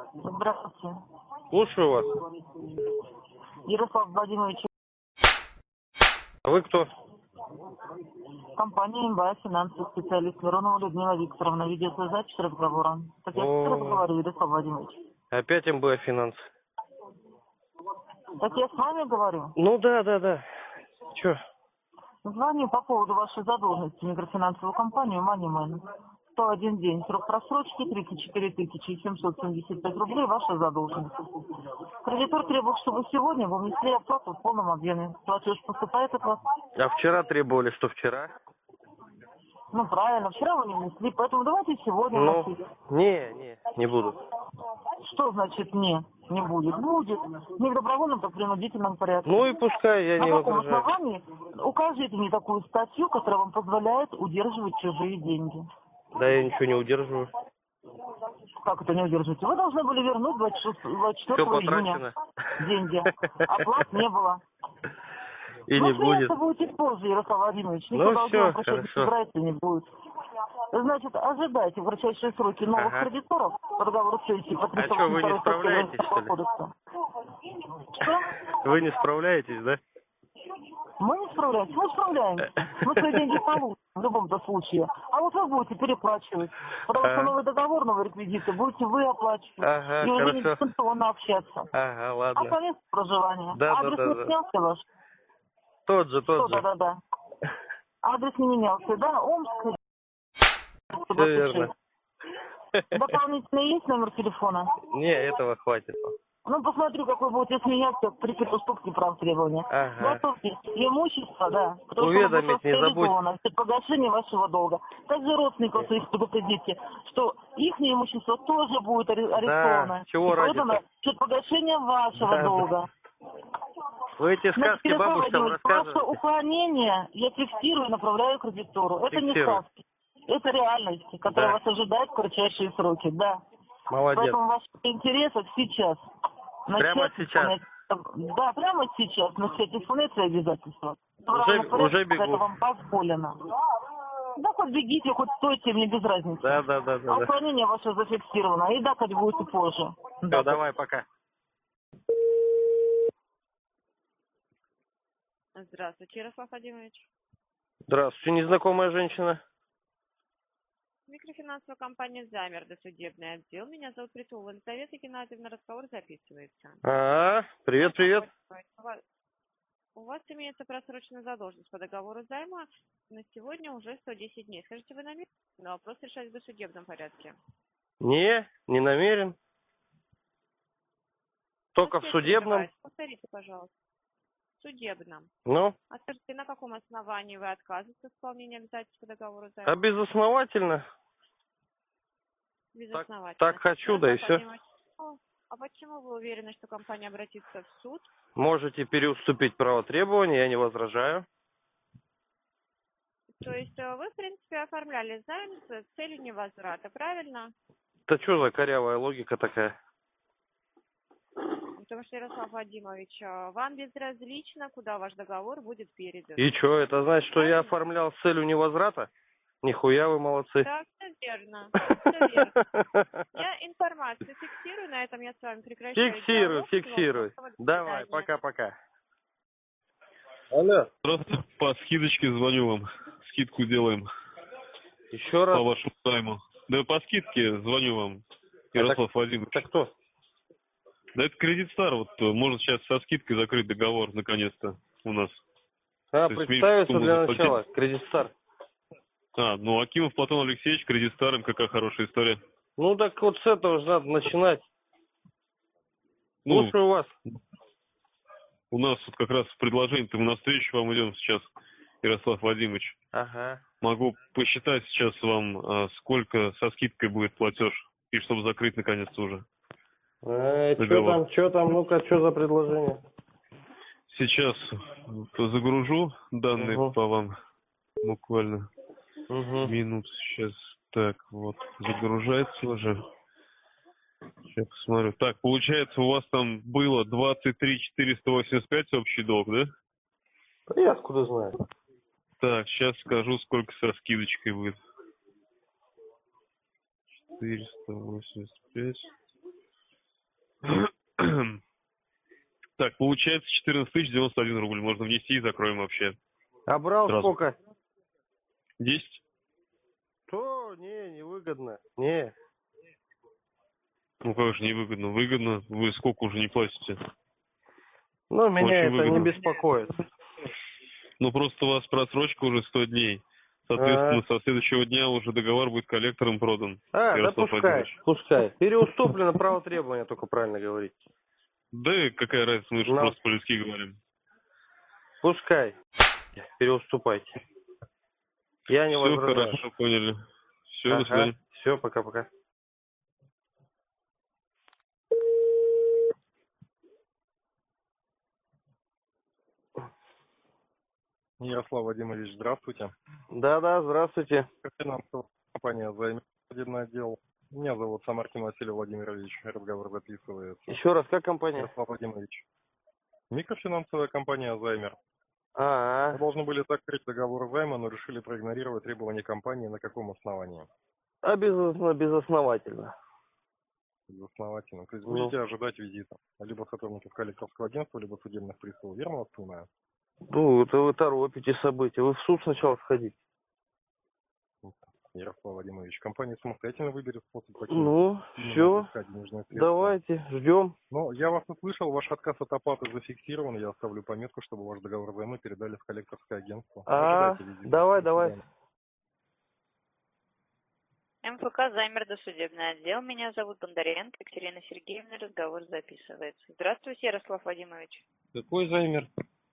Здравствуйте. Слушаю вас. Ярослав Владимирович, А вы кто? компания МБА, финансовый специалист Миронова Людмила Викторовна. Ведется запись разговора. Так я с вами О, говорю, Ярослав Владимирович. опять МБА Финанс. Так я с вами говорю. Ну да. Че? Звоню по поводу вашей задолженности в микрофинансовую компанию Moneyman. 101 день. Срок просрочки 34 775 рублей. Ваша задолженность. Кредитор требует, чтобы сегодня вы внесли оплату в полном объеме. Платеж поступает от вас. А вчера требовали, что вчера? Ну правильно, вчера вы не внесли, поэтому давайте сегодня Ну, вносить. не буду. Что значит не будет? Будет. Не в добровольном, так в принудительном порядке. Ну и пускай, я На не каком возражаю. основании? Укажите мне такую статью, которая вам позволяет удерживать чужие деньги. Да я ничего не удерживаю. Как это не удержите? Вы должны были вернуть 24 Все июня потрачено. деньги. Оплат не было. И Ну, не будет. смеяться будете позже, Ярослав Владимирович. Ну Никуда все, обращаться хорошо. собирается не будет. Значит, ожидайте в кратчайшие сроки новых Ага. кредиторов по договору сессии по А что, вы не 382 справляетесь, что ли? кодекса. Что? Вы не справляетесь, да? Мы не справляемся, мы справляемся. Мы свои деньги получим в любом-то случае. А вот вы будете переплачивать. Потому что новый договор, новые реквизиты будете вы оплачивать. Ага, И уже не хорошо. дистанционно общаться. Ага, А ладно. по месту проживания? Да. Адрес не менялся ваш? Тот же. Да. Адрес не менялся, да? Омск, Все верно. 126. Дополнительный есть номер телефона? Не, этого хватит. Ну, посмотрю, как вы будете сменяться при уступке прав требования. Ага. Готовьте имущество, да. Потому Уведомить что не оно будет забудь. реализовано при погашении вашего долга. Также родственников своих предупредите, что их имущество тоже будет арестовано. чего И поэтому ради-то? счет погашения вашего Да. долга. Вы эти сказки Ярослав бабушкам Владимирович, ваше рассказываете? уклонение я фиксирую и направляю кредитору. Это не Фиксируй. сказки. Это реальность, которая Да. вас ожидает в кратчайшие сроки, да. Молодец. Поэтому в ваших интересах сейчас Прямо начать сейчас? исполнять. Да, прямо сейчас начать исполнять свои обязательства. Уже бегу. Это вам позволено. Да, хоть бегите, хоть стойте, мне без разницы. Да. А уклонение ваше зафиксировано. И да, хоть будете позже. Все, давай, пока. Здравствуйте, Ярослав Владимирович. Здравствуйте, незнакомая женщина. Микрофинансовая компания «Замер», досудебный отдел. Меня зовут Притулова Елизавета Геннадьевна. Разговор записывается. Привет. У вас имеется просроченная задолженность по договору займа на сегодня уже 110 дней. Скажите, вы намерены на вопрос решать в досудебном порядке? Не намерен. Только в судебном. Повторите, пожалуйста. В судебном. Ну, А скажите, на каком основании вы отказываетесь от исполнения обязательств по договору займа? а безосновательно. Безосновательно. Так хочу, да и все. А почему вы уверены, что компания обратится в суд? Можете переуступить право требования, я не возражаю. То есть вы, в принципе, оформляли займ с целью невозврата, правильно? Это что за корявая логика такая? Потому что, Ярослав Вадимович, вам безразлично, куда ваш договор будет передан. И что, это значит, что я оформлял с целью невозврата? Нихуя вы молодцы. Да, все верно. Все верно. Я информацию фиксирую, на этом я с вами прекращаю. Фиксируй. Давай, пока-пока. Алло. Здравствуйте, по скидочке звоню вам. Скидку делаем Еще раз. по вашему займу. Да по скидке звоню вам, Ярослав Владимирович. Это кто? Да это Кредит Стар, вот может сейчас со скидкой закрыть договор наконец-то у нас. То есть Представиться меньше для сумму начала. Кредит Стар. Ну Акимов Платон Алексеевич, Кредит Стар, какая хорошая история. Ну так вот с этого же надо начинать. Ну, Слушаю вас. у нас вот как раз предложение-то мы навстречу вам идем сейчас, Ярослав Владимирович. Ага. Могу посчитать сейчас вам, сколько со скидкой будет платеж, и чтобы закрыть наконец-то уже. Что там, ну-ка, что за предложение? Сейчас загружу данные по вам буквально минут сейчас. Так, вот, загружается уже. Сейчас посмотрю. Так, получается, у вас там было 23 485 общий долг, да? Я откуда знаю. Так, сейчас скажу, сколько со скидочкой будет. 485. Так, получается 14 091 рубль. Можно внести и закроем вообще. А брал Сразу. сколько? 10? То, невыгодно. Не. Ну как же невыгодно? Выгодно. Вы сколько уже не платите? Ну, меня Очень это выгодно. не беспокоит. Ну просто у вас просрочка уже 100 дней. Соответственно, со следующего дня уже договор будет коллектором продан. Да Ярослав пускай, Владимирович. пускай. Переуступлено право требования, только правильно говорить. Да и какая разница, мы же Ну. просто по-людски говорим. Пускай. Переуступайте. Я не Все возражаю. хорошо, поняли. Все, до свидания. Все, пока-пока. Ярослав Владимирович, здравствуйте. Да, здравствуйте. Финансовая компания «Займер», судебный отдел. Меня зовут Самаркин Василий Владимирович. Разговор записывается. Еще раз, как компания? Ярослав Владимирович. Микрофинансовая компания «Займер». Мы А, должны были закрыть договор займа, но решили проигнорировать требования компании. На каком основании? безосновательно. Безосновательно. То есть Ну. будете ожидать визита либо сотрудников коллекторского агентства, либо судебных приставов. Верно вас понимаю? Ну, это вы торопите события. Вы в суд сначала сходите. Ярослав Владимирович, компания самостоятельно выберет способ платежа. Ну, все. Давайте, ждем. Ну, я вас услышал, ваш отказ от оплаты зафиксирован, я оставлю пометку, чтобы ваш договор займа передали в коллекторское агентство. Ожидайте визита. Давай. До свидания. МФК «Займер» досудебный отдел. Меня зовут Бондаренко Екатерина Сергеевна. Разговор записывается. Здравствуйте, Ярослав Владимирович. Какой займер?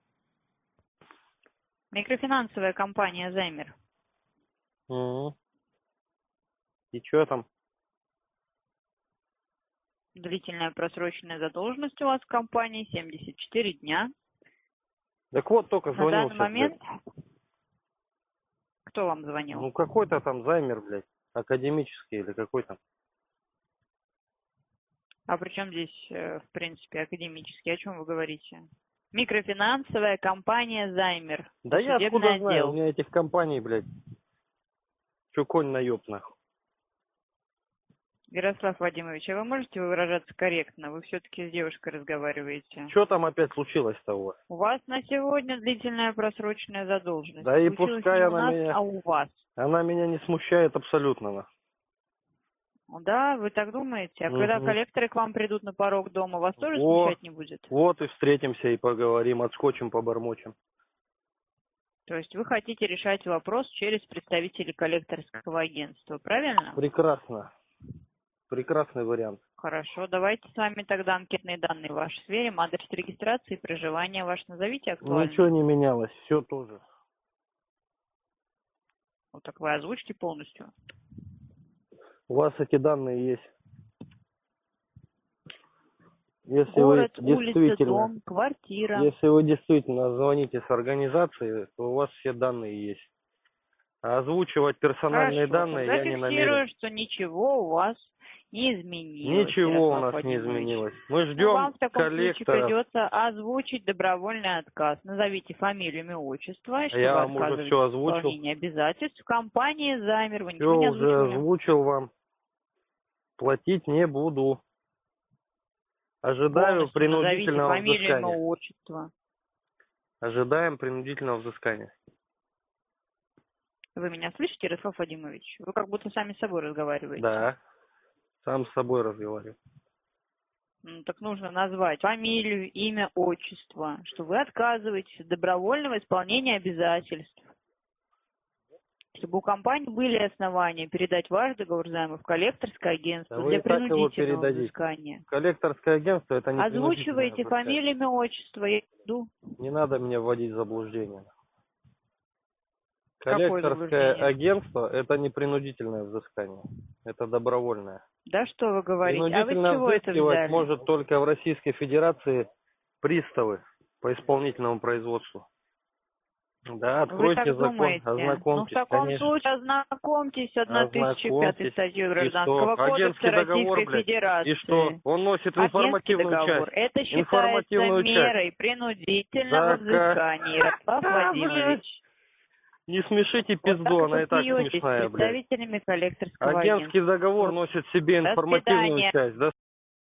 Микрофинансовая компания «Займер». Угу. И что там? Длительная просроченная задолженность у вас в компании 74 дня. Так вот, только На звонил данный сейчас, момент... блядь. Кто вам звонил? Ну, какой-то там займер, блядь. Академический или какой там. А при чем здесь, в принципе, академический? О чем вы говорите? Микрофинансовая компания «Займер». Да я Судебный откуда знаю, отдел. у меня этих компаний, блядь. Чё конь наёб, нахуй. Ярослав Владимирович, а вы можете выражаться корректно? Вы все-таки с девушкой разговариваете. Что там опять случилось-то у вас? У вас на сегодня длительная просроченная задолженность. Да и Случилось пускай не у она нас, меня- а у вас. Она меня не смущает абсолютно, нахуй. Да, вы так думаете? А когда Мгм. коллекторы к вам придут на порог дома, вас тоже О. смущать не будет? Вот и встретимся и поговорим, отскочим, побормочем. То есть вы хотите решать вопрос через представителей коллекторского агентства, правильно? Прекрасно. Прекрасный вариант. Хорошо, давайте с вами тогда анкетные данные ваши сверим. Адрес регистрации, проживания ваш назовите актуально. Ничего не менялось, все тоже. Вот так вы озвучите полностью. У вас эти данные есть. Если Город, вы улица, действительно, дом, квартира. если вы действительно звоните с организации, то у вас все данные есть. А озвучивать персональные Хорошо, данные я не намерен. зафиксирую, что ничего у вас не изменилось. Ничего у Ярослав нас не Владимирович. изменилось. Мы Ну, ждем вам в таком случае коллектора. придется озвучить добровольный отказ. Назовите фамилию, имя, отчество, что Я вы вам уже отказываетесь все в озвучил. исполнении обязательств в компании «Займер». Вы Все ничего не уже озвучивали? озвучил вам. Платить не буду. Ожидаю Полностью принудительного назовите фамилию, имя, взыскания. отчество. Ожидаем принудительного взыскания. Вы меня слышите, Ярослав Владимирович? Вы как будто сами с собой разговариваете. Да. Сам с собой разговариваю. Ну, так нужно назвать фамилию, имя, отчество, что вы отказываетесь от добровольного исполнения обязательств. Чтобы у компании были основания передать ваш договор займа в коллекторское агентство Да вы для и так его принудительного передадите. взыскания. Коллекторское агентство это не Озвучиваете принудительное взыскание. фамилию, имя, отчество, я иду. Не надо меня вводить в заблуждение. Какое Коллекторское заблуждение? агентство это не принудительное взыскание. Это добровольное. Да что вы говорите? А вы с Принудительно чего это взыскивать взяли? может только в Российской Федерации приставы по исполнительному производству. Да, Вы так откройте закон, думаете? Ну, в ознакомьтесь, таком конечно. случае ознакомьтесь с 1005 статьей Гражданского кодекса Агентский договор, Российской блядь, Федерации. И что? Он носит Агентский информативную договор. часть. Это считается Информативную часть. мерой принудительного Так, взыскания, Ярослав блядь. Владимирович. Не смешите Вот пизду, так она и вы так смеетесь с смешная, блядь. представителями коллекторского Агентский агентства. договор носит в себе До информативную свидания. часть. До